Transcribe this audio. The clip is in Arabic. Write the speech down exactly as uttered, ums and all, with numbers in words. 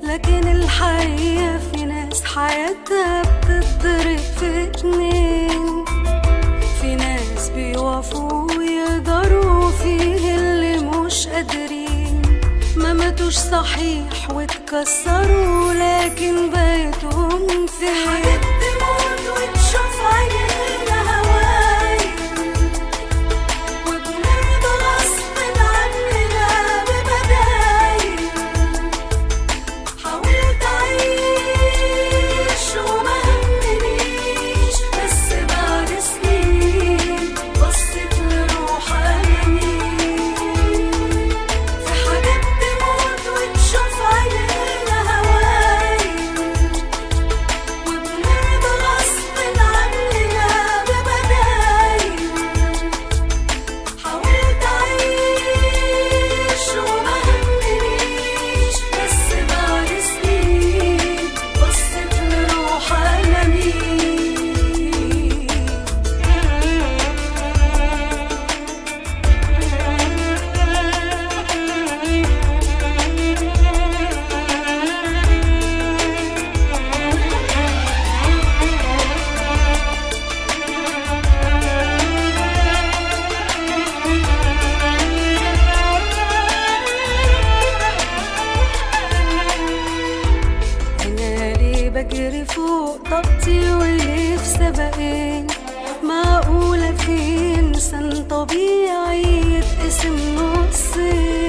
لكن الحقيقة في ناس حياتها بتتضرب في اتنين، في ناس بيوقفوا ويقدروا فيه اللي مش قادرين، ما ماتوش صحيح واتكسروا لكن بيتهم في حاجات تموت وتشوف عينينا هواي، وبنرضى غصب عننا ببدايل. حاولت أعيش وما همنيش، بس بعد سنين بصيت لروح أنانيين. في حاجات تموت وتشوف عينينا هواي، وبنرضى غصب عننا ببدايل. حاولت أعيش وما همنيش، بس بعد سنين بصيت لروح أنانيين. أنا ليه بجري فوق طاقتي وليه في سباقين؟ معقولة في إنسان طبيعي يتقسم نصين؟